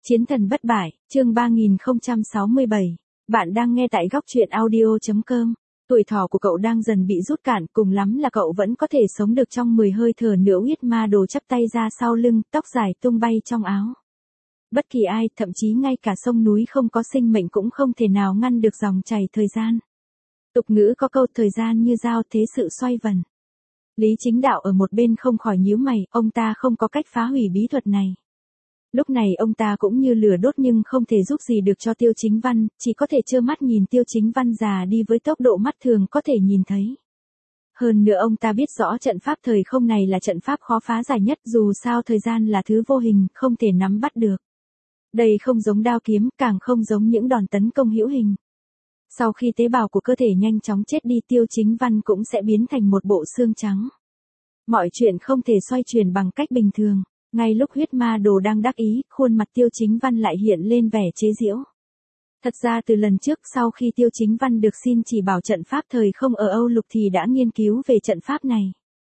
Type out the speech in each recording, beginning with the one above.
Chiến thần bất bại, chương 3067. Bạn đang nghe tại góc truyện audio.com. Tuổi thọ của cậu đang dần bị rút cạn, cùng lắm là cậu vẫn có thể sống được trong 10 hơi thở nữa. Huyết ma đồ chắp tay ra sau lưng, tóc dài tung bay trong áo. Bất kỳ ai, thậm chí ngay cả sông núi không có sinh mệnh cũng không thể nào ngăn được dòng chảy thời gian. Tục ngữ có câu thời gian như dao, thế sự xoay vần. Lý Chính Đạo ở một bên không khỏi nhíu mày, ông ta không có cách phá hủy bí thuật này. Lúc này ông ta cũng như lửa đốt nhưng không thể giúp gì được cho Tiêu Chính Văn, chỉ có thể trơ mắt nhìn Tiêu Chính Văn già đi với tốc độ mắt thường có thể nhìn thấy. Hơn nữa ông ta biết rõ trận pháp thời không này là trận pháp khó phá giải nhất, dù sao thời gian là thứ vô hình, không thể nắm bắt được. Đây không giống đao kiếm, càng không giống những đòn tấn công hữu hình. Sau khi tế bào của cơ thể nhanh chóng chết đi, Tiêu Chính Văn cũng sẽ biến thành một bộ xương trắng. Mọi chuyện không thể xoay chuyển bằng cách bình thường. Ngay lúc huyết ma đồ đang đắc ý, khuôn mặt Tiêu Chính Văn lại hiện lên vẻ chế giễu. Thật ra từ lần trước, sau khi Tiêu Chính Văn được xin chỉ bảo trận pháp thời không ở Âu Lục thì đã nghiên cứu về trận pháp này.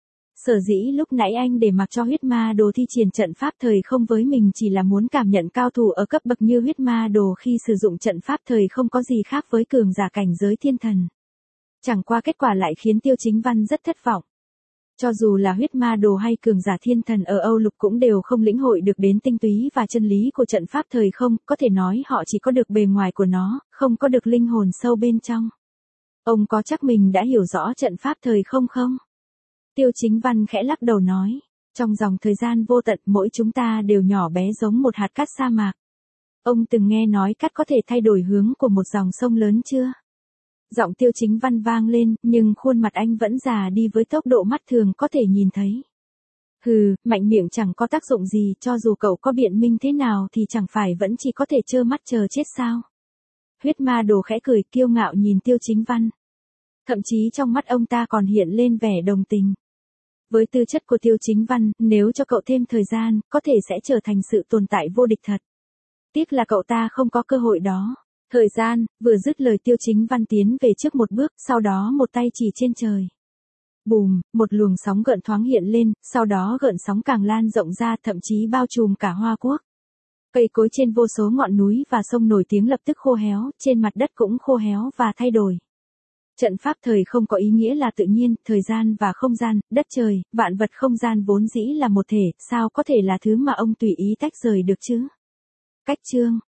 Sở dĩ lúc nãy anh để mặc cho huyết ma đồ thi triển trận pháp thời không với mình chỉ là muốn cảm nhận cao thủ ở cấp bậc như huyết ma đồ khi sử dụng trận pháp thời không có gì khác với cường giả cảnh giới thiên thần. Chẳng qua kết quả lại khiến Tiêu Chính Văn rất thất vọng. Cho dù là huyết ma đồ hay cường giả thiên thần ở Âu Lục cũng đều không lĩnh hội được đến tinh túy và chân lý của trận pháp thời không, có thể nói họ chỉ có được bề ngoài của nó, không có được linh hồn sâu bên trong. Ông có chắc mình đã hiểu rõ trận pháp thời không không? Tiêu Chính Văn khẽ lắc đầu nói, trong dòng thời gian vô tận mỗi chúng ta đều nhỏ bé giống một hạt cát sa mạc. Ông từng nghe nói cát có thể thay đổi hướng của một dòng sông lớn chưa? Giọng Tiêu Chính Văn vang lên, nhưng khuôn mặt anh vẫn già đi với tốc độ mắt thường có thể nhìn thấy. Hừ, mạnh miệng chẳng có tác dụng gì, cho dù cậu có biện minh thế nào thì chẳng phải vẫn chỉ có thể trơ mắt chờ chết sao? Huyết ma đồ khẽ cười kiêu ngạo nhìn Tiêu Chính Văn. Thậm chí trong mắt ông ta còn hiện lên vẻ đồng tình. Với tư chất của Tiêu Chính Văn, nếu cho cậu thêm thời gian, có thể sẽ trở thành sự tồn tại vô địch thật. Tiếc là cậu ta không có cơ hội đó. Thời gian, vừa dứt lời Tiêu Chính Văn tiến về trước một bước, sau đó một tay chỉ trên trời. Bùm, một luồng sóng gợn thoáng hiện lên, sau đó gợn sóng càng lan rộng ra, thậm chí bao trùm cả Hoa Quốc. Cây cối trên vô số ngọn núi và sông nổi tiếng lập tức khô héo, trên mặt đất cũng khô héo và thay đổi. Trận pháp thời không có ý nghĩa là tự nhiên, thời gian và không gian, đất trời, vạn vật không gian vốn dĩ là một thể, sao có thể là thứ mà ông tùy ý tách rời được chứ? Cách chương